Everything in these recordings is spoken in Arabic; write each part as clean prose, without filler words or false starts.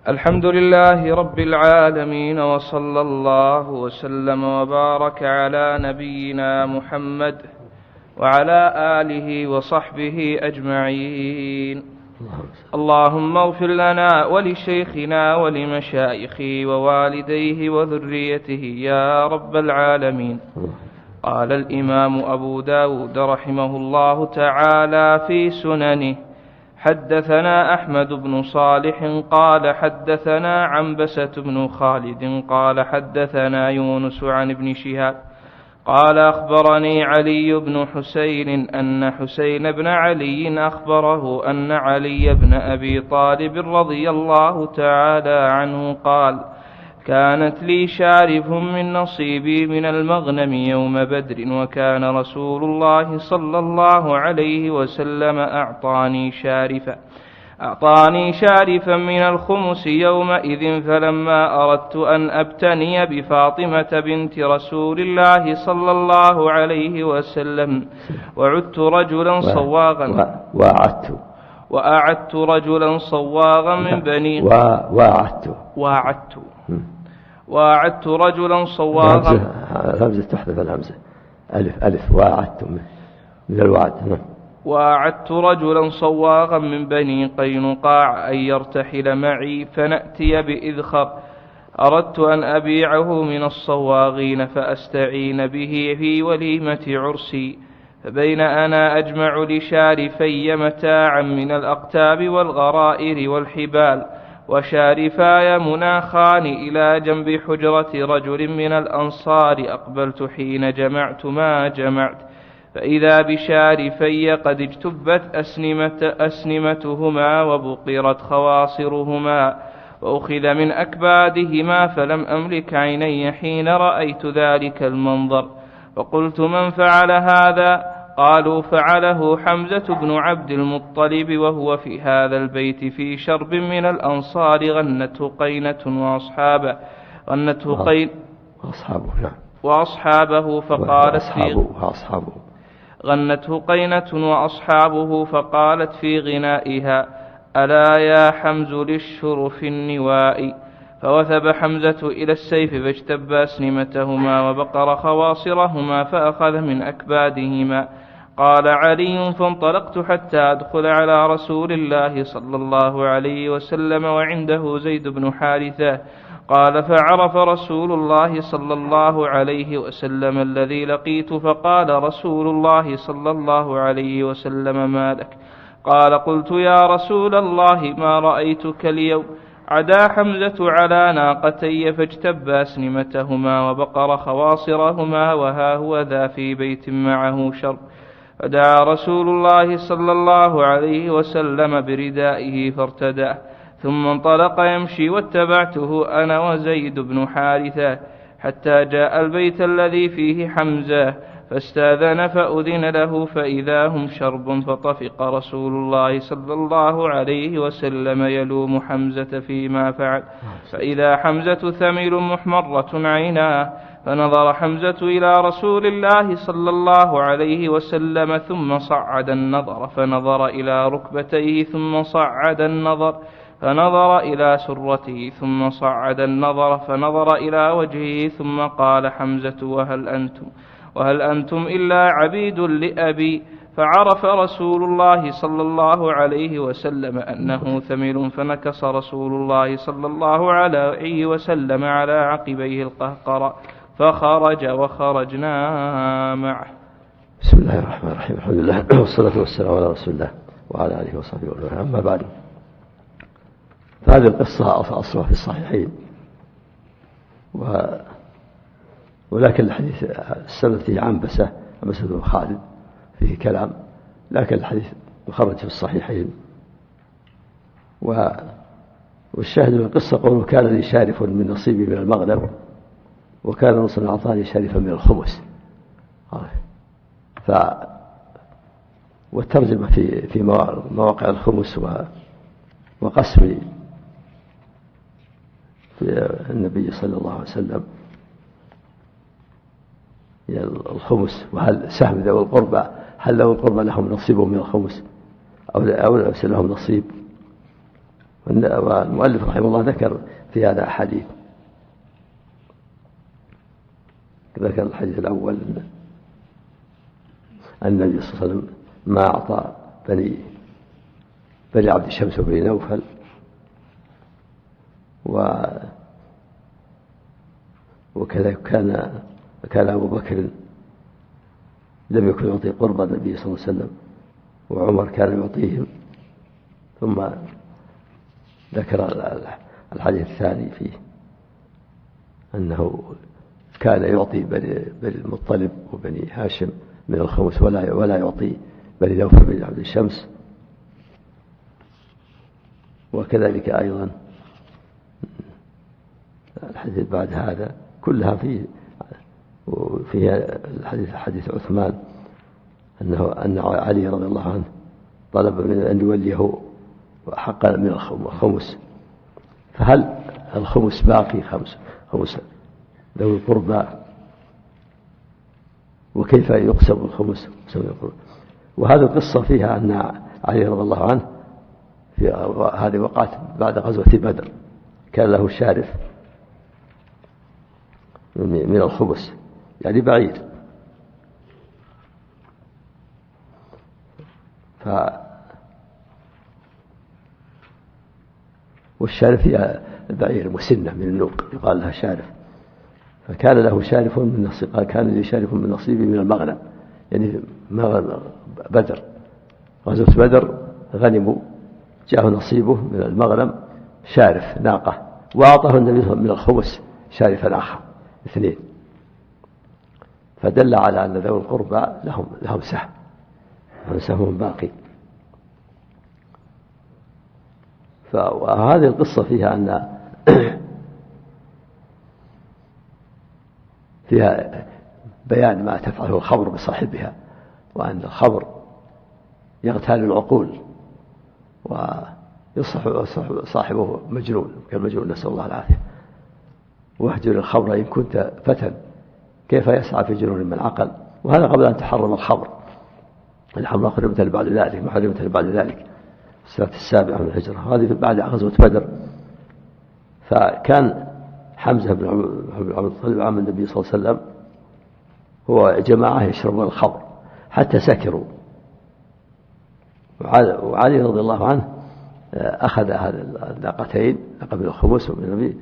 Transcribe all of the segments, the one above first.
الحمد لله رب العالمين، وصلى الله وسلم وبارك على نبينا محمد وعلى آله وصحبه أجمعين. اللهم اغفر لنا ولشيخنا ولمشايخه ووالديه وذريته يا رب العالمين. قال الإمام أبو داود رحمه الله تعالى في سننه: حدثنا أحمد بن صالح قال حدثنا عنبسة بن خالد قال حدثنا يونس عن ابن شهاب قال أخبرني علي بن حسين أن حسين بن علي أخبره أن علي بن أبي طالب رضي الله تعالى عنه قال: كانت لي شارف من نصيبي من المغنم يوم بدر، وكان رسول الله صلى الله عليه وسلم أعطاني شارفا من الخمس يومئذ، فلما أردت أن أبتني بفاطمة بنت رسول الله صلى الله عليه وسلم وعدت رجلا صواغا من بني وأعدت رجلا صواغا. همزة تحذف الهمزة، ألف وأعدت من الوعد. وأعدت رجلا صواغا من بني قينقاع أن يرتحل معي فنأتي بإذخر، أردت أن أبيعه من الصواغين فأستعين به في وليمة عرسي، فبين أنا أجمع لشارفي متاعا من الأقتاب والغرائر والحبال، وشارفاي مناخان إلى جنب حجرة رجل من الأنصار، أقبلت حين جمعت ما جمعت، فإذا بشارفي قد اجتبت أسنمتهما وبقرت خواصرهما وأخذ من أكبادهما، فلم أملك عيني حين رأيت ذلك المنظر، فقلت: من فعل هذا؟ قالوا: فعله حمزة بن عبد المطلب، وهو في هذا البيت في شرب من الأنصار، غنته قينة وأصحابه فقالت في غنائها: ألا يا حمز للشرف النواء، فوثب حمزة إلى السيف فاجتب أسنمتهما وبقر خواصرهما فأخذ من أكبادهما. قال علي: فانطلقت حتى أدخل على رسول الله صلى الله عليه وسلم وعنده زيد بن حارثة. قال: فعرف رسول الله صلى الله عليه وسلم الذي لقيت، فقال رسول الله صلى الله عليه وسلم: ما لك؟ قال: قلت: يا رسول الله ما رأيتك اليوم. عدا حمزة على ناقتي فاجتب أسنمتهما وبقر خواصرهما، وها هو ذا في بيت معه شرب. فدعا رسول الله صلى الله عليه وسلم بردائه فارتداه، ثم انطلق يمشي، واتبعته أنا وزيد بن حارثة حتى جاء البيت الذي فيه حمزة، فاستاذن فأذن له، فإذا هم شرب، فطفق رسول الله صلى الله عليه وسلم يلوم حمزة فيما فعل، فإذا حمزة ثمل محمرة عيناه، فنظر حمزة إلى رسول الله صلى الله عليه وسلم ثم صعد النظر، فنظر إلى ركبتيه ثم صعد النظر، فنظر إلى سرته ثم صعد النظر، فنظر إلى وجهه، ثم قال حمزة: وهل أنتم إلا عبيد لأبي؟ فعرف رسول الله صلى الله عليه وسلم أنه ثمل، فنكص رسول الله صلى الله عليه وسلم على عقبيه القهقرة فخرج وخرجنا معه. بسم الله الرحمن الرحيم. الحمد لله والصلاة والسلام على رسول الله وعلى آله وصحبه وسلم. أما بعد، فهذه القصة أصلها في الصحيحين، ولكن الحديث السبب فيه عنبسة بن خالد فيه كلام، لكن الحديث مخرج في الصحيحين. والشاهد من القصة قوله: كان لي شارف من نصيبي من المغنم، وكان رسول أعطاني شارفا من الخمس. والترجمة في مواقع الخمس وقسم في النبي صلى الله عليه وسلم الخمس، وهل سهم ذوي القربى، هل ذوي القربى لهم نصيب من الخمس أو ليس لهم نصيب؟ والمؤلف رحمه الله ذكر في هذا حديث، ذكر الحديث الأول أن النبي صلى الله عليه وسلم ما أعطى بني عبد الشمس وبني نوفل وكذلك كان أبو بكر لم يكن يعطي قرب النبي صلى الله عليه وسلم، وعمر كان يعطيهم. ثم ذكر الحديث الثاني فيه أنه كان يعطي بني المطلب وبني هاشم من الخمس ولا يعطي بني نوفل بن عبد الشمس. وكذلك أيضا الحديث بعد هذا كلها فيها حديث عثمان أن علي رضي الله عنه طلب من أن يوليه حقا من الخمس، فهل الخمس باقي خمس ذوي القربى، وكيف يقسم الخمس؟ وهذه القصة فيها أن علي رضي الله عنه في هذه وقعت بعد غزوة بدر، كان له شارف من الخبز يعني بعيد، والشارف هي البعير مسنة من النوق يقال لها شارف، فكان له شارف من نصيب، قال كان لي شارف من نصيبي من المغنم، يعني بدر، غزوة بدر غنموا، جاءه نصيبه من المغنم شارف ناقة، وأعطاه النبي من الخبز شارفا آخر، اثنين، فدل على أن ذوي القربى لهم سهم باقي. وهذه القصة فيها أن فيها بيان ما تفعله الخمر بصاحبها، وأن الخمر يغتال العقول ويصبح صاحبه مجنون كالمجنون، نسأل الله العافية. واهجر الخمر إن كنت فتى كيف يسعى في جنون من عقل، وهذا قبل أن تحرم الخمر. الخمر حرمت بعد ذلك، ما حرمت بعد ذلك السنة 7 من الهجرة، هذه بعد غزوة بدر. فكان حمزة بن عبد الطالب عم النبي صلى الله عليه وسلم هو جماعة يشربون الخمر حتى سكروا، وعلي رضي الله عنه أخذ هذه الناقتين، ناقة من الخمس ومن النبي،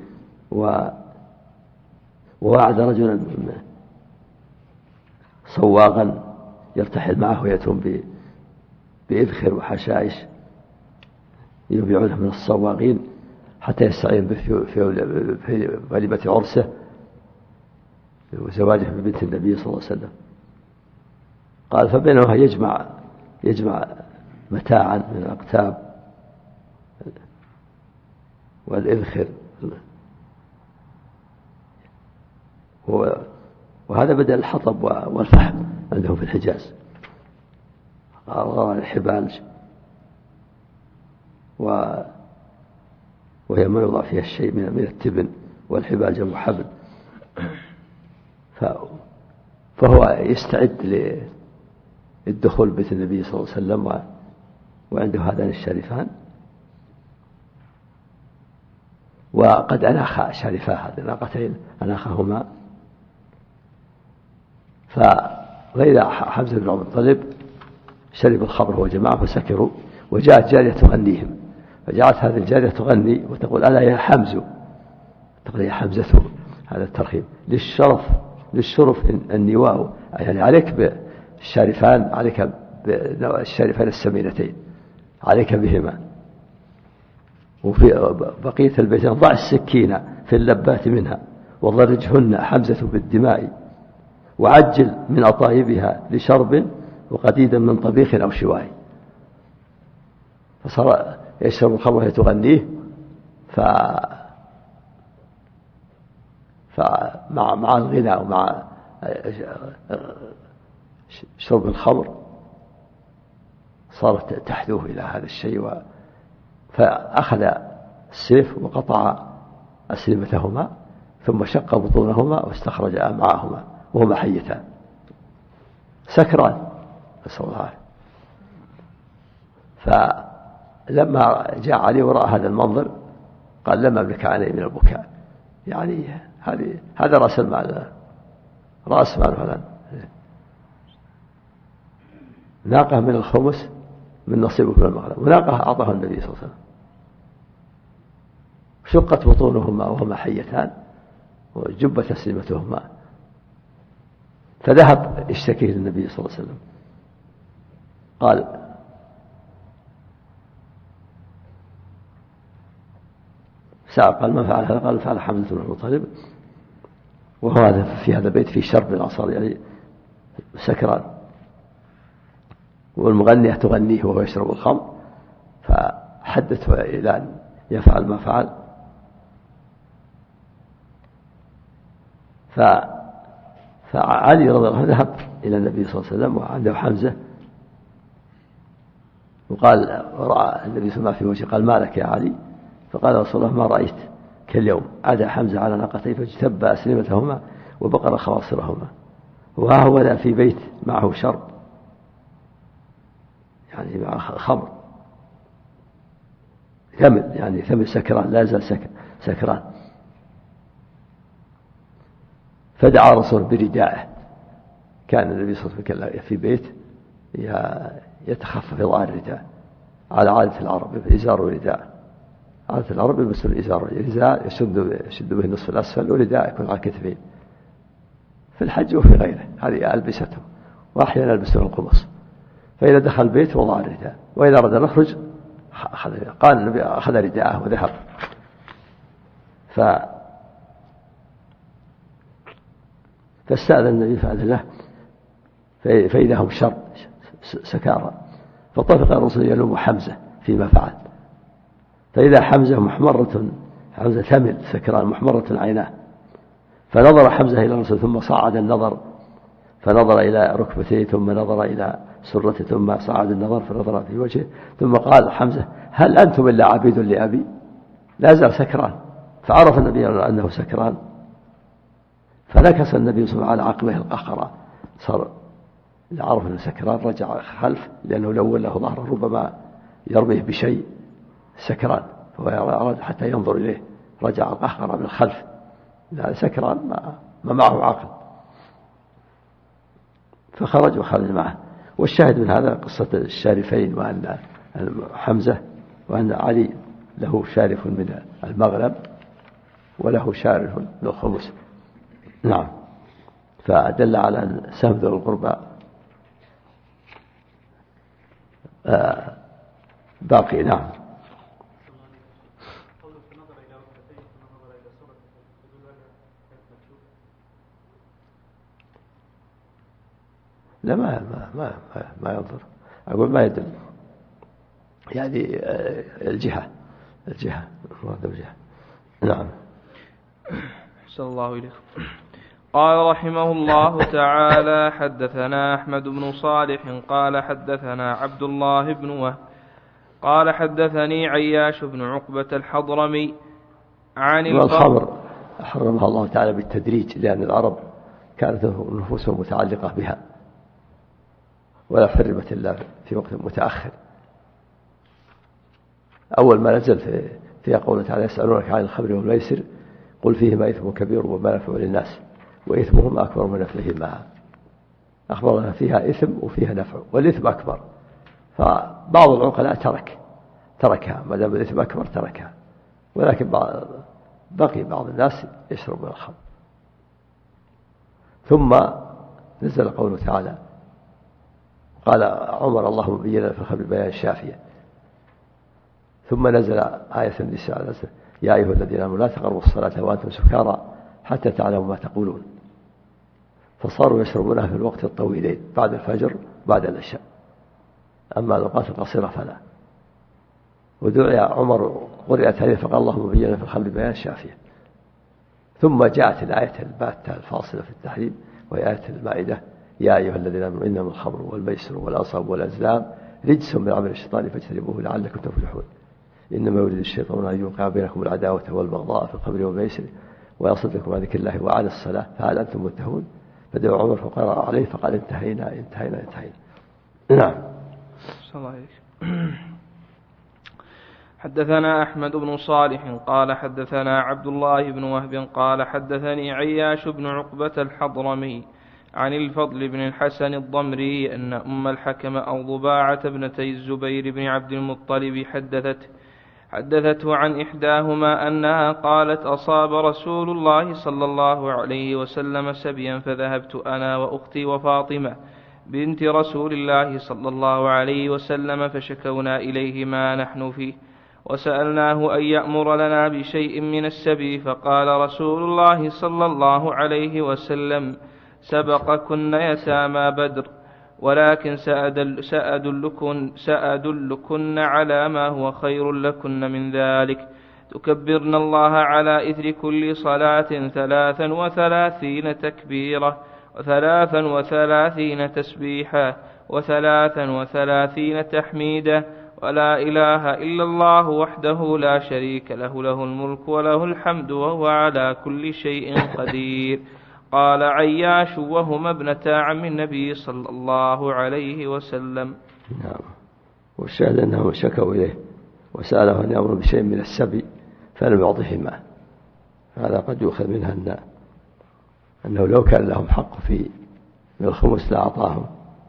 ووعد رجلا صواغا يرتحل معه ويأتون بإذخر وحشائش يبيعونه من الصواغين حتى يستعين به في وليمة عرسه وزواجه ببنت النبي صلى الله عليه وسلم. قال فبينما يجمع متاعا من الأقتاب والإذخر، وهذا بدل الحطب والفحم عندهم في الحجاز، الحبال وهي ما يوضع فيها الشيء من التبن، والحبال جمع حبل. فهو يستعد للدخول بيت النبي صلى الله عليه وسلم وعنده هذان الشريفان، وقد أناخ شريفاه هذه الناقتين أناخهما. فغير حمزة بن عبد المطلب شرب الخمر هو جماعة فسكروا، وجاءت جارية تغنيهم، فجاءت هذه الجارية تغني وتقول ألا يا حمز، تقول يا حمزة، هذا الترخيم للشرف النواء، يعني عليك بالشارفان، عليك بالشارفان السمينتين، عليك بهما. وفي بقية البيتين ضع السكين في اللبات منها وضرجهن حمزة بالدماء، وعجل من أطايبها لشرب وقديدا من طبيخ أو شواء. فصار يشرب الخمر وهي تغنيه، فمع الغناء ومع شرب الخمر صارت تحدوه إلى هذا الشيء، فأخذ السيف وقطع أسلمتهما ثم شق بطونهما واستخرج أمعاهما وهما حيتان سكران، نسأل الله العافية. لما جاء علي ورأى هذا المنظر قال لم أملك عيني من البكاء. يعني هذا رأس المال، رأس مال فلان. ناقة من الخمس من نصيبه من المغنم، وناقة أعطاها النبي صلى الله عليه وسلم، شقت بطونهما وهما حيتان وجب تسليمتهما، فذهب يشتكي للنبي صلى الله عليه وسلم قال من فعل هذا؟ قال فعل حمزة بن المطلب، وهو في هذا البيت في شرب الأنصار يعني سكران، والمغنية تغنيه وهو يشرب الخمر، فحدثه إلى أن يفعل ما فعل. فعلي رضي الله عنه ذهب إلى النبي صلى الله عليه وسلم وعنده حمزة، وقال رأى النبي صلى الله عليه وسلم في وجهه قال ما لك يا علي؟ فقال رسول الله ما رأيت كاليوم، عدا حمزة على ناقتيه فاجتب أسلمتهما وبقر خواصرهما، وها هو في بيت معه شرب يعني مع خمر ثمن، يعني ثمن سكران لا زال سكران. فدعا رسول بردائه، كان النبي صلى الله عليه وسلم في بيت يتخفف ظاهر الرداء على عادة العرب، إزار ورداء. عادة العرب يلبسون الإزار يشد به النصف الأسفل، ورداء يكون على الكتفين في الحج وفي غيره، هذه ألبستهم، وأحيانا يلبسون القمص. فإذا دخل البيت وضع الرداء، وإذا أراد أن يخرج قال النبي أخذ رداءه وذهب. فاستأذن النبي فأذن له، فإذا هم شر سكارى، فطفق الرسول يلوم حمزة فيما فعل، فإذا حمزة محمرة، حمزة ثمل سكران محمرة عيناه، فنظر حمزة إلى الرسول ثم صعد النظر فنظر إلى ركبتيه، ثم نظر إلى سرته، ثم صعد النظر فنظر في وجهه، ثم قال حمزة هل أنتم إلا عبيد لأبي؟ لا زال سكران. فعرف النبي أنه سكران، فنكس النبي صلى الله عليه وسلم على عقبه القهقرة، صار عرف أنه سكران رجع خلف، لأنه لو وله ظهره ربما يرميه بشيء سكران، فهو أراد حتى ينظر إليه، رجع القهقرة من الخلف، لا سكران ما معه عقل، فخرج وخرج معه. والشاهد من هذا قصة الشارفين، وأن حمزة وأن علي له شارف من المغرب وله شارف من الخمس. نعم. فدل على أن سهم ذو القربى باقي. نعم. لا ما ينظر، أقول ما يدل، يعني الجهة نعم. صلى الله إليكم. قال رحمه الله تعالى حدثنا أحمد بن صالح قال حدثنا عبد الله بن وهب قال حدثني عياش بن عقبة الحضرمي عن الخمر حرمها الله تعالى بالتدريج، لأن العرب كانت نفوسهم متعلقة بها، ولا حرمت إلا في وقت متأخر. أول ما نزل في قوله تعالى يسألونك عن الخمر والميسر قل فيهما إثم كبير ومنافع للناس وإثمهما أكبر من نفعهما. أخبرنا فيها إثم وفيها نفع، والإثم أكبر، فبعض العقلاء تركها ما دام الإثم أكبر تركها، ولكن بقي بعض الناس يشرب من الخمر. ثم نزل قوله تعالى قال عمر اللهم بينا في الخمر بيان شافية. ثم نزل آية النساء يا أيها الذين آمنوا لا تقربوا الصلاة وأنتم سكارى حتى تعلموا ما تقولون، فصاروا يشربونها في الوقت الطويلين بعد الفجر بعد العشاء، أما الأوقات القصيرة فلا. ودعي عمر قرئت عليه فقال اللهم بينا في الخمر بيان شافية. ثم جاءت الآية الباتة الفاصلة في التحريم، وهي آية المائدة يا أيها الذين آمنوا إنما الخمر والميسر والأنصاب والأزلام رجس من عمل الشيطان فاجتنبوه لعلكم تفلحون. إنما يريد الشيطان أن يوقع بينكم العداوة والبغضاء في الخمر والميسر ويصدكم عن ذكر الله وعن الصلاة فهل أنتم منتهون؟ فدعا عمر فقرأ عليه فقال انتهينا. نعم. صلى الله عليه وسلم. حدثنا أحمد بن صالح قال حدثنا عبد الله بن وهب قال حدثني عياش بن عقبة الحضرمي عن الفضل بن الحسن الضمري أن أم الحكم أو ضباعة ابنتي الزبير بن عبد المطلب حدثته عن إحداهما أنها قالت: أصاب رسول الله صلى الله عليه وسلم سبيا فذهبت أنا وأختي وفاطمة بنت رسول الله صلى الله عليه وسلم فشكونا إليه ما نحن فيه وسألناه أن يأمر لنا بشيء من السبي، فقال رسول الله صلى الله عليه وسلم: سبقكن يتامى بدر، ولكن سأدلكن على ما هو خير لكن من ذلك: تكبرن الله على إثر كل صلاة 33 تكبيرة، 33 تسبيحة، 33 تحميدة، ولا إله إلا الله وحده لا شريك له، له الملك وله الحمد وهو على كل شيء قدير. قال عياش: وهما ابنتا عم النبي صلى الله عليه وسلم. نعم. والشاهد أنهم شكوا إليه وسأله أن يأمر بشيء من السبي فلم يعطهما. هذا قد يؤخذ منها أنه لو كان لهم حق في الخمس لأعطاهم.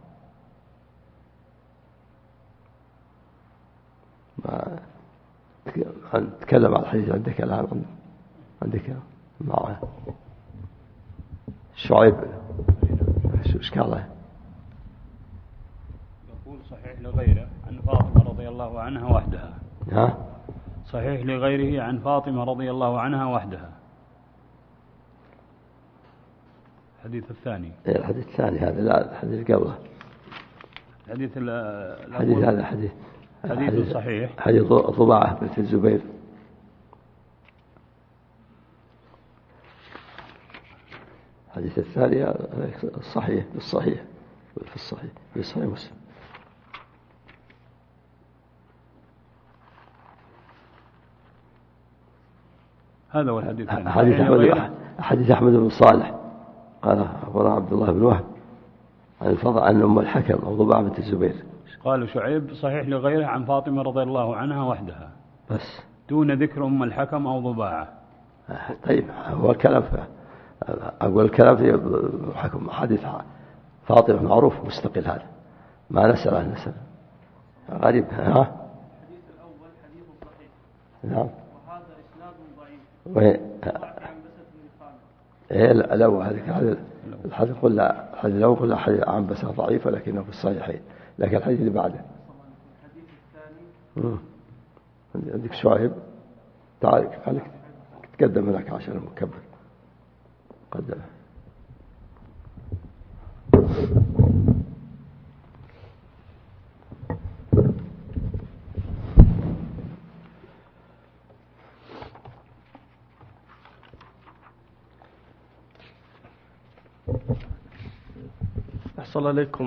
تكلم على الحديث عندك الآن، عندك معه شعيب شو إشكاله؟ يقول صحيح لغيره عن فاطمة رضي الله عنها وحدها. ها؟ صحيح لغيره عن فاطمة رضي الله عنها وحدها. الحديث الثاني. الحديث الثاني هذا، لا الحديث قبله. الحديث هذا حديث صحيح. حديث ضباعة بنت الزبير. الحديث الثاني الصحيح في الصحيح مسلم. هذا هو الحديث الثاني. حديث أحمد بن صالح قال أخبرنا عبد الله بن وهب عن الفضل عن أم الحكم أو ضباعة بنت الزبير. قال شعيب: صحيح لغيره عن فاطمة رضي الله عنها وحدها بس دون ذكر أم الحكم أو ضباعة. طيب هو الكلام أقول الكلام في حكم حديث فاطمة معروف مستقل، هذا ما نسأل عن نسأل غريب. ها؟ الحديث الأول حديث صحيح. نعم. وهذا إسناد ضعيف. هذا الحديث قلنا الحديث الأول قلنا عنبسة ضعيف ولكنه في الصحيحين، لكن الحديث اللي بعده الحديث الثاني عندك شعيب. تعال خليك تقدم لك عشان المكبر قدم. أحسن عليكم.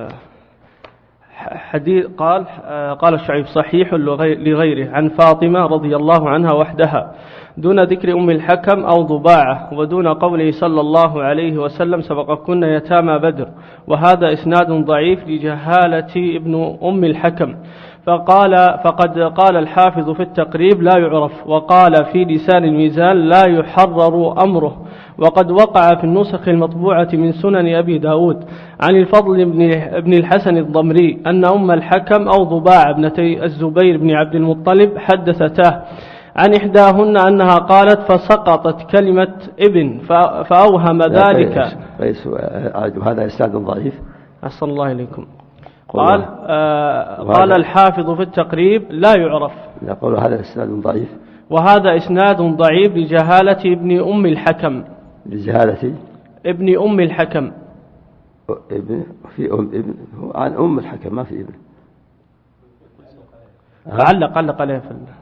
حديث قال الشعيب: صحيح لغيره عن فاطمة رضي الله عنها وحدها دون ذكر أم الحكم أو ضباعة، ودون قوله صلى الله عليه وسلم: سبقكن يتامى بدر، وهذا إسناد ضعيف لجهالة ابن أم الحكم. فقد قال الحافظ في التقريب: لا يعرف، وقال في لسان الميزان: لا يحرر أمره. وقد وقع في النسخ المطبوعة من سنن أبي داود عن الفضل بن الحسن الضمري أن أم الحكم أو ضباع ابنتي الزبير بن عبد المطلب حدثتاه عن إحداهن أنها قالت: فسقطت كلمة ابن فأوهم ذلك. هذا إسناد ضعيف. أحسن الله إليكم. قال الحافظ في التقريب: لا يعرف. يقول هذا إسناد ضعيف، وهذا إسناد ضعيف لجهالة ابن أم الحكم. لجهالة ابن أم الحكم. في ابن عن أم الحكم، ما في ابن. علق عليه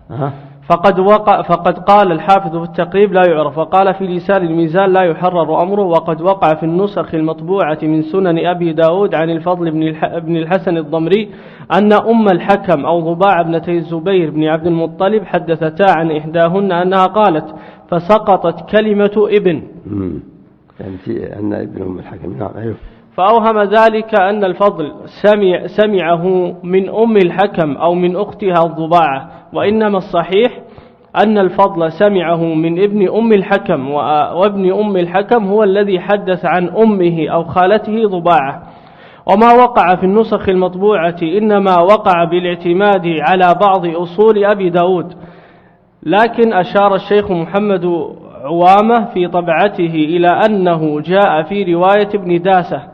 فقد قال الحافظ في التقريب: لا يعرف، وقال في لسان الميزان: لا يحرر أمره. وقد وقع في النسخ المطبوعة من سنن أبي داود عن الفضل بن الحسن الضمري أن أم الحكم أو ضباع ابنتي الزبير بن عبد المطلب حدثتا عن إحداهن أنها قالت: فسقطت كلمة ابن. يعني في أن ابن أم الحكم. نعم. أيوه. فأوهم ذلك أن الفضل سمعه من أم الحكم أو من أختها الضباعة، وإنما الصحيح أن الفضل سمعه من ابن أم الحكم، وابن أم الحكم هو الذي حدث عن أمه أو خالته ضباعة. وما وقع في النسخ المطبوعة إنما وقع بالاعتماد على بعض أصول أبي داود، لكن أشار الشيخ محمد عوامة في طبعته إلى أنه جاء في رواية ابن داسة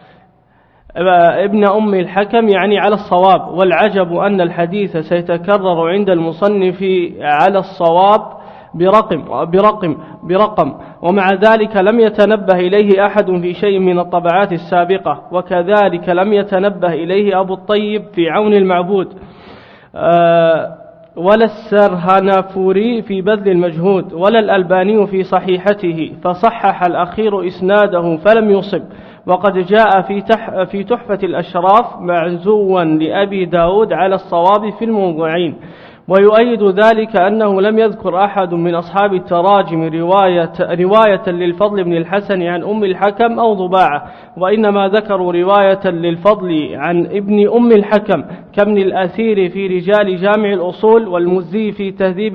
ابن أم الحكم يعني على الصواب، والعجب أن الحديث سيتكرر عند المصنف على الصواب برقم، ومع ذلك لم يتنبه إليه أحد في شيء من الطبعات السابقة، وكذلك لم يتنبه إليه أبو الطيب في عون المعبود ولا السرهنافوري في بذل المجهود ولا الألباني في صحيحته، فصحح الأخير إسناده فلم يصب. وقد جاء في تحفة الأشراف معزوا لأبي داود على الصواب في الموضوعين. ويؤيد ذلك أنه لم يذكر أحد من أصحاب التراجم رواية للفضل بن الحسن عن أم الحكم أو ضباعة، وإنما ذكروا رواية للفضل عن ابن أم الحكم كابن الأثير في رجال جامع الأصول، والمزي في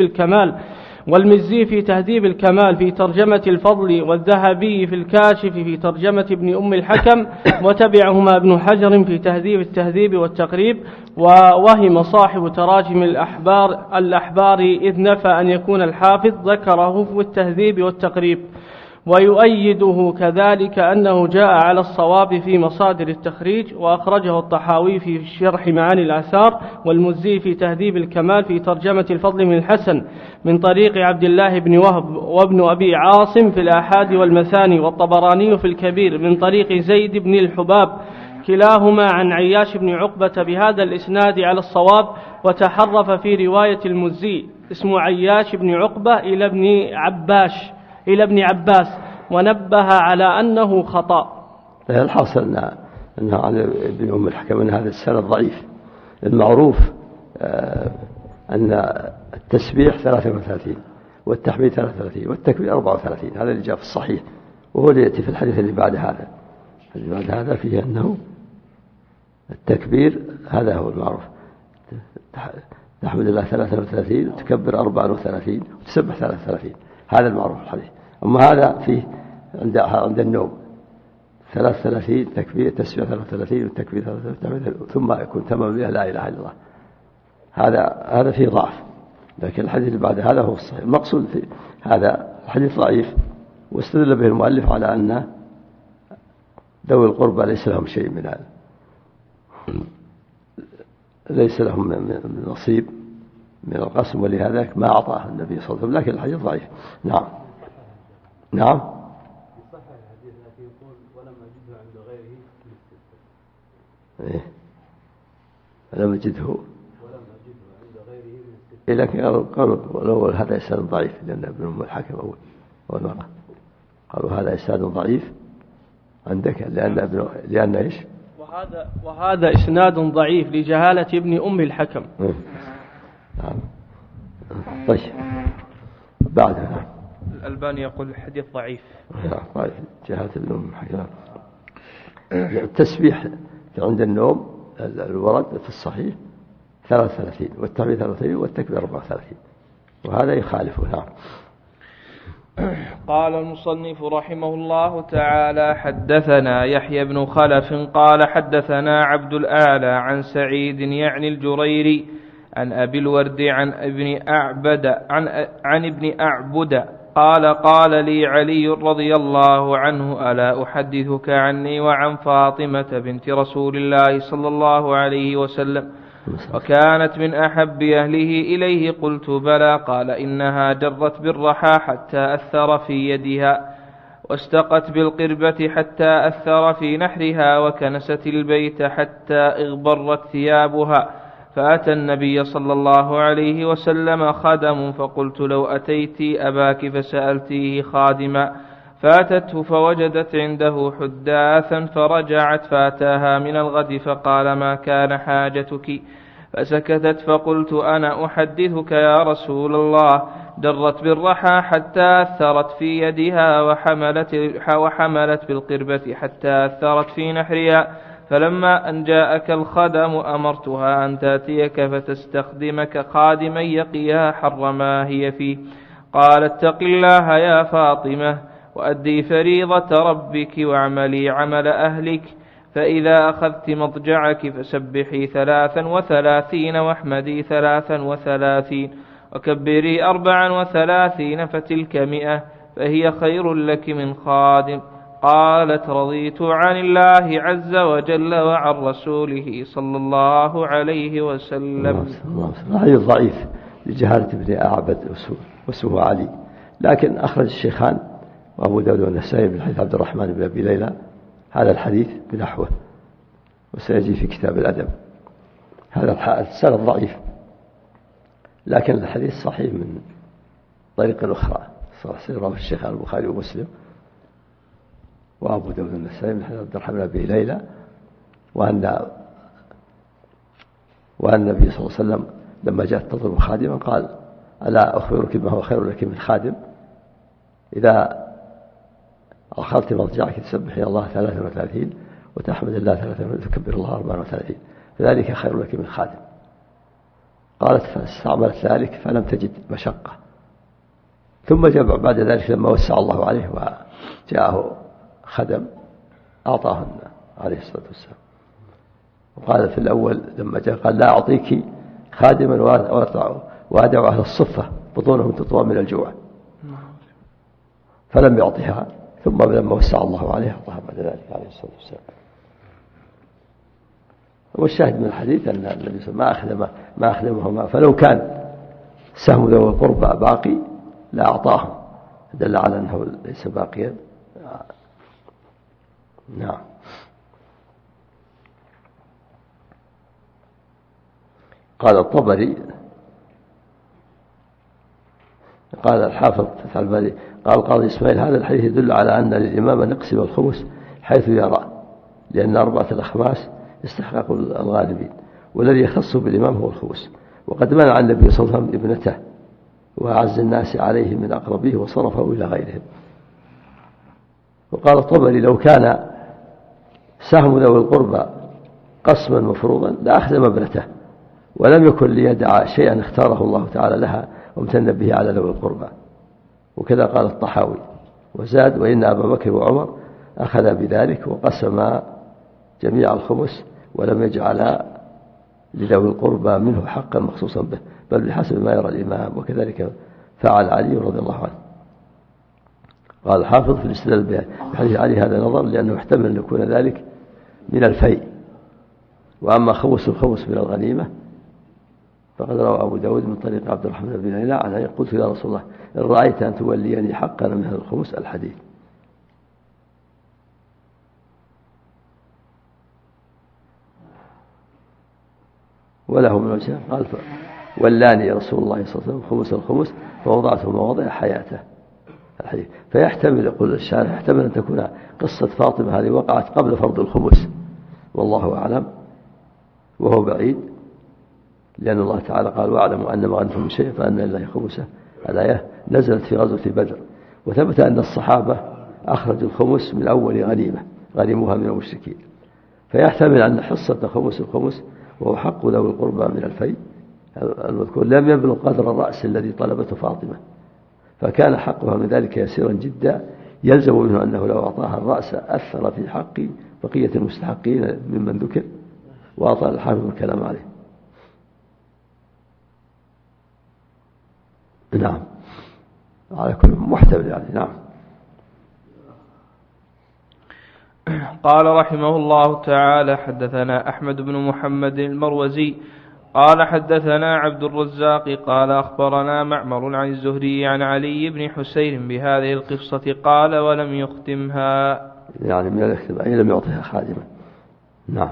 تهذيب الكمال في ترجمة الفضل، والذهبي في الكاشف في ترجمة ابن أم الحكم، وتبعهما ابن حجر في تهذيب التهذيب والتقريب. ووهم صاحب تراجم الأحبار إذ نفى أن يكون الحافظ ذكره في التهذيب والتقريب. ويؤيده كذلك أنه جاء على الصواب في مصادر التخريج، وأخرجه الطحاوي في شرح معاني الآثار، والمزي في تهذيب الكمال في ترجمة الفضل بن الحسن من طريق عبد الله بن وهب وابن أبي عاصم في الآحاد والمثاني، والطبراني في الكبير من طريق زيد بن الحباب كلاهما عن عياش بن عقبة بهذا الإسناد على الصواب. وتحرف في رواية المزي اسم عياش بن عقبة إلى ابن عباس ونبه على أنه خطأ. الحاصل أنه عن ابن أم الحكم أن هذا السند ضعيف. المعروف أن التسبيح 33 والتحميد 33 والتكبير 34، هذا اللي جاء في الصحيح، وهو اللي يأتي في الحديث اللي بعد هذا. اللي بعد هذا فيه أنه التكبير هذا هو المعروف، تحمد الله 33 وتكبر 34 وتسبح 33، هذا المعروف الحديث. أما هذا فيه عند النوم 33 تكبير، تسبيح 33 والتكبير 33 ثم يكون تمام بها لا إله إلا الله. هذا فيه ضعف، لكن الحديث اللي بعد هذا هو الصحيح. المقصود في هذا الحديث ضعيف، واستدل به المؤلف على أن ذوي القربى ليس لهم شيء من هذا، ليس لهم نصيب من القسم، ولهذا ما أعطاه النبي صلى الله عليه وسلم، لكن الحديث ضعيف. نعم صح الحديث الذي يقول ولم أجده عند غيره ولم أجده عند غيره، لكن قالوا هذا إسناد ضعيف، لأن ابن أم الحكم أول مرة قالوا هذا إسناد ضعيف عندك لأن إيش؟ وهذا إسناد ضعيف لجهالة ابن أم الحكم. نعم. طيب بعدها الألباني يقول الحديث ضعيف. طيب جهالة ابن أم الحكم. التسبيح عند النوم الورد في الصحيح 33 والتحميد 33 والتكبير 34، وهذا يخالفه. نعم. قال المصنف رحمه الله تعالى: حدثنا يحيى بن خلف قال حدثنا عبد الأعلى عن سعيد يعني الجريري عن أبي الورد عن ابن أعبد قال: قال لي علي رضي الله عنه: ألا أحدثك عني وعن فاطمة بنت رسول الله صلى الله عليه وسلم، وكانت من أحب أهله إليه؟ قلت: بلى. قال: إنها جرت بالرحى حتى أثر في يدها، واستقت بالقربة حتى أثر في نحرها، وكنست البيت حتى اغبرت ثيابها. فأتى النبي صلى الله عليه وسلم خادم، فقلت: لو أتيت أباك فسألتيه خادما، فأتته فوجدت عنده حداثا، فرجعت فأتاها من الغد فقال: ما كان حاجتك؟ فسكتت، فقلت: أنا أحدثك يا رسول الله، جرت بالرحى حتى أثرت في يدها وحملت بالقربة حتى أثرت في نحرها، فلما أن جاءك الخدم أمرتها أن تأتيك فتستخدمك خادما يقيها حر ما هي فيه. قال اتق الله يا فاطمة وأدي فريضة ربك واعملي عمل أهلك، فإذا أخذت مضجعك فسبحي 33 واحمدي 33 وكبري 34 فتلك 100 فهي خير لك من خادم. قالت رضيت عن الله عز وجل وعن رسوله صلى الله عليه وسلم. حديث ضعيف لجهالة ابن أعبد واسمه علي، لكن أخرج الشيخان وأبو داود والنسائي من حديث عبد الرحمن بن أبي ليلى هذا الحديث بنحوه، وسيجي في كتاب الأدب. هذا السند ضعيف، لكن الحديث صحيح من طريق أخرى رواه الشيخان البخاري ومسلم وأبو داود والنسائي من حديث عبد الرحمن بن أبي ليلى، وأن النبي صلى الله عليه وسلم لما جاءت تطلب خادما قال ألا أخبرك ما هو خير لك من خادم؟ إذا أخذت مضجعك تسبحي الله 33 وتحمد الله 33 وتكبر الله 34 فذلك خير لك من خادم. قالت فاستعملت ذلك فلم تجد مشقة، ثم جاء بعد ذلك لما وسع الله عليه وجاءه خدم أعطاهن عليه الصلاة والسلام. وقال في الأول لما جاء قال لا أعطيك خادما وأدع أهل الصفة بطونهم تطوى من الجوع، فلم يعطيها، ثم لما وسع الله عليه أعطاها بعد ذلك عليه الصلاة والسلام. والشاهد من الحديث أن النبي صلى الله عليه وسلم ما أخدمهما، فلو كان سهم ذوي القربى باقي لا أعطاهم، دل على أنه ليس باقيا. نعم. قال الطبري قال الحافظ الباري قال قاضي إسماعيل هذا الحديث يدل على أن للإمام أن يقسم الخمس حيث يرى، لأن 4 الأخماس استحقاق الغالبين، والذي يخص بالإمام هو الخمس. وقد منع النبي صلى الله عليه وسلم ابنته وأعز الناس عليه من أقربيه وصرفه إلى غيرهم. وقال الطبري لو كان سهم ذوي القربى قسما مفروضا لأخدم ابنته، ولم يكن ليدع شيئا اختاره الله تعالى لها وامتن به على ذوي القربى. وكذا قال الطحاوي وزاد وإن أبا بكر وعمر أخذ بذلك وقسم جميع الخمس ولم يجعل لذوي القربى منه حقا مخصوصا به، بل بحسب ما يرى الإمام، وكذلك فعل علي رضي الله عنه. قال الحافظ في الاستدلال بحديث علي هذا نظر، لأنه يحتمل أن يكون ذلك من الفيء، وأما خمس الخمس من الغنيمة فقد روى أبو داود من طريق عبد الرحمن بن ليلى عنه قلت يا رسول الله إن رأيت أن توليني حقا من هذا الخمس الحديث. وله من وجه قال ولاني رسول الله صلى الله عليه وسلم خمس الخمس فوضعته مواضع حياته الحديث. فيحتمل يقول الشارع يحتمل أن تكون قصة فاطمة هذه وقعت قبل فرض الخمس، والله أعلم، وهو بعيد، لأن الله تعالى قال واعلموا أن ما غنمتم من شيء فأن لله خمسه. الآية نزلت في غزوة بدر، وثبت أن الصحابة أخرجوا الخمس من أول غنيمة غنموها من المشركين، فيحتمل أن حصة خمس الخمس وهو حق ذوي القربى من الفيء المذكور لم يبلغ قدر الرأس الذي طلبته فاطمة، فكان حقها من ذلك يسيرا جدا، يلزم منه أنه لو أعطاها الرأس أثر في حق بقية المستحقين ممن ذكر، وأطال الحافظ الكلام عليه. نعم، على كل محتمل يعني. نعم. قال رحمه الله تعالى حدثنا أحمد بن محمد المروزي قال حدثنا عبد الرزاق قال أخبرنا معمر عن الزهري عن علي بن حسين بهذه القصة قال ولم يختمها، يعني من الاختم أي لم يعطيها خادمة. نعم.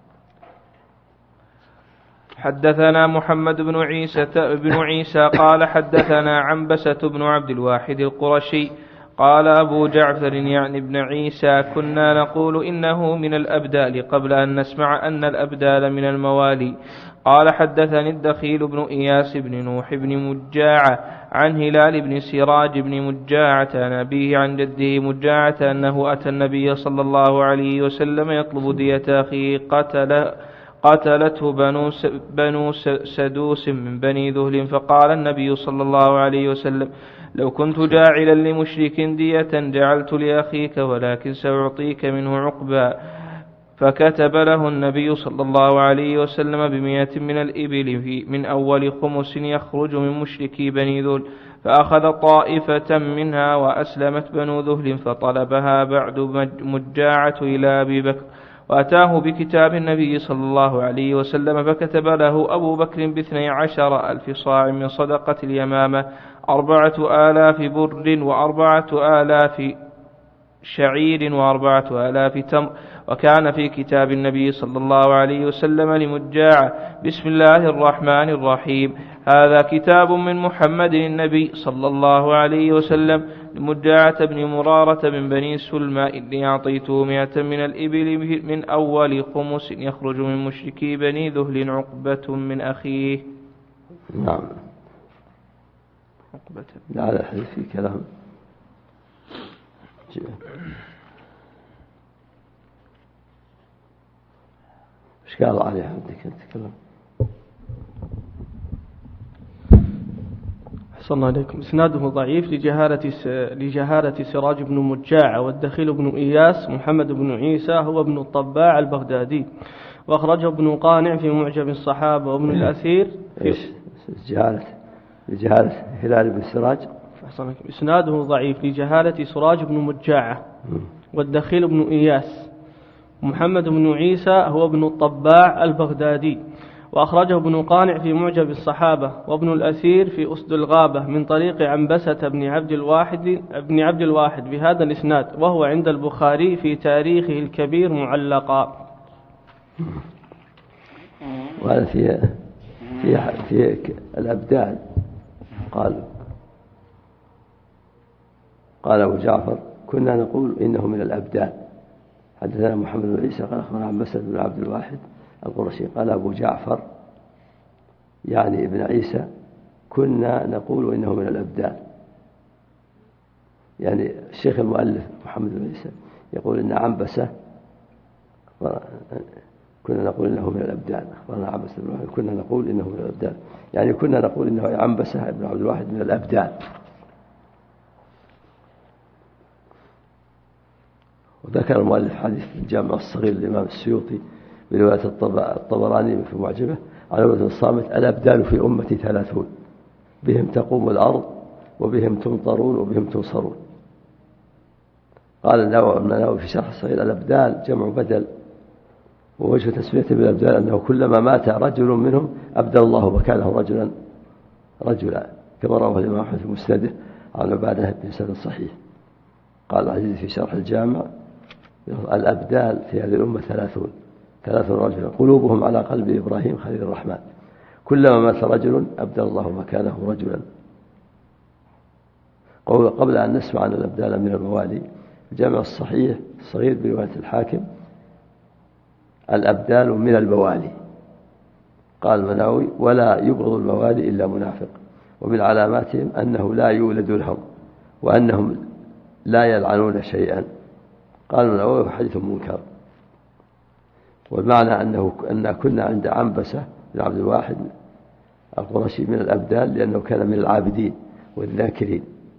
حدثنا محمد بن عيسى قال حدثنا عنبسة بن عبد الواحد القرشي قال أبو جعفر يعني ابن عيسى: كنا نقول إنه من الأبدال قبل أن نسمع أن الأبدال من الموالي. قال: حدثني الدخيل بن إياس بن نوح بن مجاعة عن هلال بن سراج بن مجاعة عن أبيه عن جده مجاعة أنه أتى النبي صلى الله عليه وسلم يطلب دية أخيه قتلته بنو سدوس من بني ذهل، فقال النبي صلى الله عليه وسلم: لو كنت جاعلا لمشرك دية جعلت لأخيك، ولكن سأعطيك منه عقبا. فكتب له النبي صلى الله عليه وسلم 100 من الإبل من أول خمس يخرج من مشركي بني ذهل، فأخذ طائفة منها وأسلمت بنو ذهل، فطلبها بعد مجاعة إلى أبي بكر، وأتاه بكتاب النبي صلى الله عليه وسلم، فكتب له أبو بكر ب12,000 صاع من صدقة اليمامة، 4,000 بر، 4,000 شعير، 4,000 تمر. وكان في كتاب النبي صلى الله عليه وسلم لمجاعة: بسم الله الرحمن الرحيم، هذا كتاب من محمد النبي صلى الله عليه وسلم لمجاعة بن مرارة من بني سلمى، إني أعطيته 100 من الإبل من أول خمس يخرج من مشركي بني ذهل عقبة من أخيه. نعم. لا هذا الحديث فيه كلام. ايش قال عليه عندك تتكلم؟ أحسن الله عليكم. إسناده ضعيف لجهالة سراج بن مجاعة، والدخيل بن إياس محمد بن عيسى هو ابن الطباع البغدادي، وأخرجه ابن قانع في معجم الصحابة، وابن الأثير في لجهالة هلال بن سراج. إسناده ضعيف لجهالة سراج بن مجاعة، والدخيل بن إياس محمد بن عيسى هو ابن الطباع البغدادي، وأخرجه ابن قانع في معجم الصحابة، وابن الأثير في أسد الغابة من طريق عنبسة بن عبد الواحد بهذا الإسناد، وهو عند البخاري في تاريخه الكبير معلقا. وهذا في الأبدال. قال أبو جعفر: كنا نقول إنه من الأبدال. حدثنا محمد بن عيسى قال أخبرنا عنبسة بن عبد الواحد القرشي. قال أبو جعفر يعني ابن عيسى: كنا نقول إنه من الأبدال. يعني الشيخ المؤلف محمد بن عيسى يقول إن عنبسة كنا نقول إنه من الأبدال. أخبرنا عنبسة بن الواحد كنا نقول إنه من الأبدال، يعني كنا نقول إنه عنبسة بن عبد الواحد من الأبدال. وذكر المؤلف حديث الجامع الصغير للإمام السيوطي برواية الطبراني في معجمه عن عبادة بن الصامت: الأبدال في أمتي 30، بهم تقوم الأرض، وبهم تمطرون، وبهم تنصرون. قال النووي في شرح الصغير: الأبدال جمع بدل، ووجه تسمية بالأبدال أنه كلما مات رجل منهم أبدل الله مكانه رجلا، كما رواه الإمام أحمد في مسنده عن عبادة بن سند صحيح. قال العزيز في شرح الجامع: الأبدال في هذه الأمة 30 رجلا قلوبهم على قلب إبراهيم خليل الرحمن، كلما مات رجل أبدل الله مكانه رجلا. قبل أن نسمع عن الأبدال من الموالي، الجامع الصحيح الصغير برواية الحاكم: الأبدال من الموالي. قال المناوي: ولا يبغض الموالي إلا منافق، ومن علاماتهم أنه لا يولد لهم، وأنهم لا يلعنون شيئا. قال المناوي: حديث منكر. والمعنى أن كنا عند عنبسة بن عبد الواحد القرشي من الأبدال، لأنه كان من العابدين والذاكرين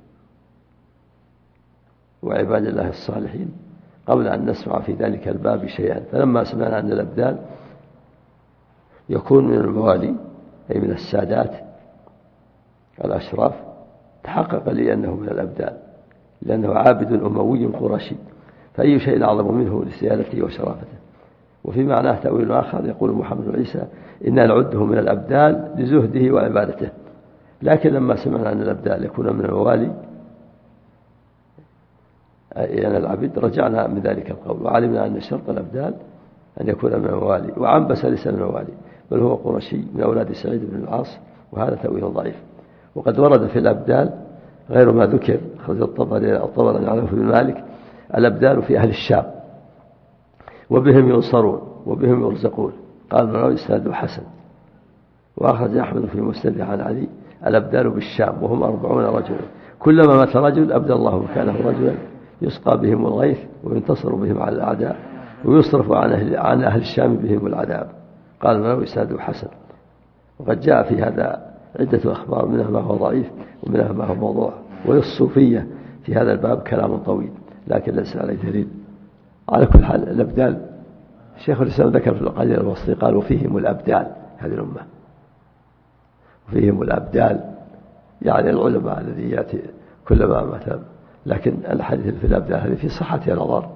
وعباد الله الصالحين، قبل أن نسمع في ذلك الباب شيئا. فلما سمعنا أن الأبدال يكون من الموالي أي من السادات الأشراف، تحقق لي أنه من الأبدال، لأنه عابد أموي قرشي، فأي شيء أعظم منه لسيادته وشرافته. وفي معناه تأويل آخر يقول محمد بن عيسى: إنا نعده من الأبدال لزهده وعبادته، لكن لما سمعنا أن الأبدال يكون من الموالي يعني العبيد رجعنا من ذلك القول، وعلمنا أن شرط الأبدال أن يكون من الموالي. وعنبس ليس من الموالي، بل هو قرشي من أولاد سعيد بن العاص، وهذا تأويل ضعيف. وقد ورد في الأبدال غير ما ذكر أخرج الطبراني عنه في مالك الأبدال في أهل الشام وبهم ينصرون وبهم يرزقون. قال النووي إسناده حسن. وأخرج أحمد في مسنده عن علي الأبدال بالشام وهم 40 رجلا كلما مات رجل أبدل الله مكانه رجلا يسقى بهم الغيث وينتصر بهم على الأعداء ويصرف عن أهل الشام بهم العذاب. قال النووي إسناده حسن. وقد جاء في هذا عدة أخبار منها ما هو ضعيف ومنها ما هو موضوع. وللصوفية في هذا الباب كلام طويل لكن ليس عليه دليل. على كل حال الأبدال شيخ الإسلام ذكر في القليل الوسطي قال وفيهم الأبدال هذه الأمة وفيهم الأبدال يعني العلماء الذي يأتي كلما مات. لكن الحديث في الأبدال هذه في صحتها نظر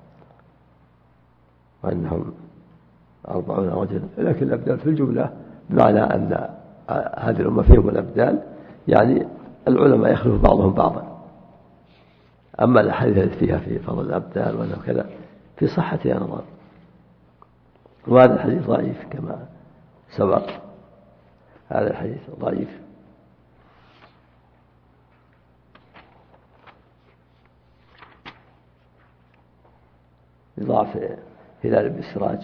وأنهم 40 رجل لكن الأبدال في الجملة بمعنى أن هذه الأمة فيهم الأبدال يعني العلماء يخلف بعضهم بعضا. أما الحديث التي فيها في فضل الأبدال وأنه كذا في صحتها نظر. وهذا الحديث ضعيف كما سبق. هذا الحديث ضعيف. ضعف هلال بن سراج.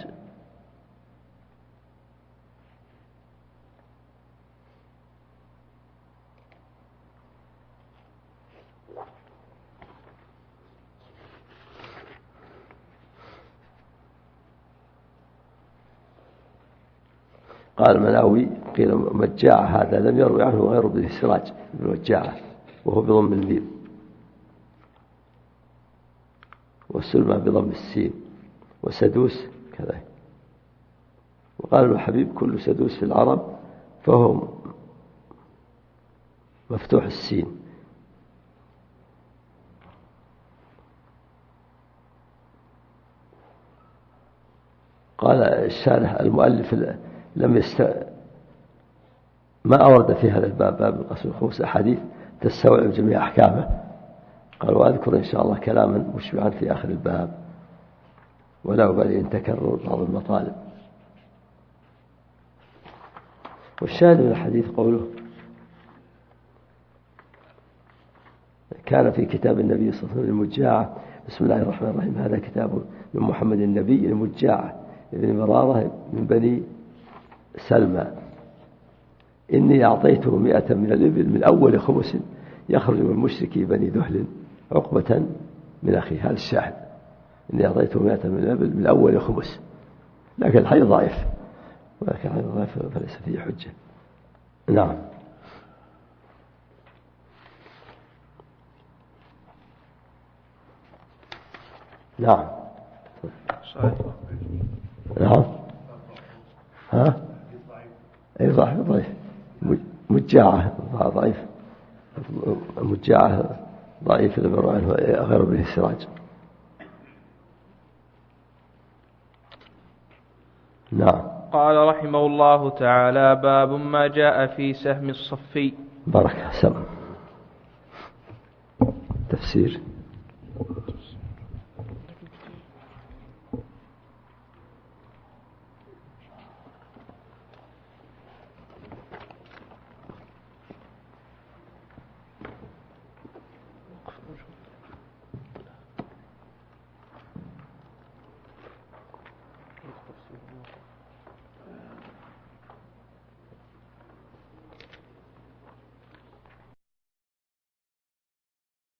قال المناوي قيل مجاعة هذا لم يروي عنه غير ابن سراج بن مجاعة وهو بضم الميم والسلمى بضم السين وسدوس كذا. وقال ابن حبيب كل سدوس في العرب فهو مفتوح السين. قال الشارح المؤلف ما أورد في هذا الباب باب القسم الخمس أحاديث تستوعب جميع أحكامه. قال وأذكر إن شاء الله كلاما مشبعا في آخر الباب ولا أبالي إن تكرر بعض المطالب. والشاهد من الحديث قوله كان في كتاب النبي صلى الله عليه وسلم المجاعة. بسم الله الرحمن الرحيم. هذا كتاب من محمد النبي المجاعة ابن مرارة من بني سلمى. إني أعطيته 100 من الإبل من أول خمس يخرج من مشركي بني ذهل عقبة من أخيه. هذا الشاهد. إني أعطيته 100 من الإبل من أول خمس. لكن الحديث ضعيف فليس فيه حجة. نعم. نعم. نعم. ها؟ أي ضعيف. مجاعة ضعيف. مجاعة ضعيف غير ابن سراج. نعم. قال رحمه الله تعالى باب ما جاء في سهم الصفي. بركة سم تفسير.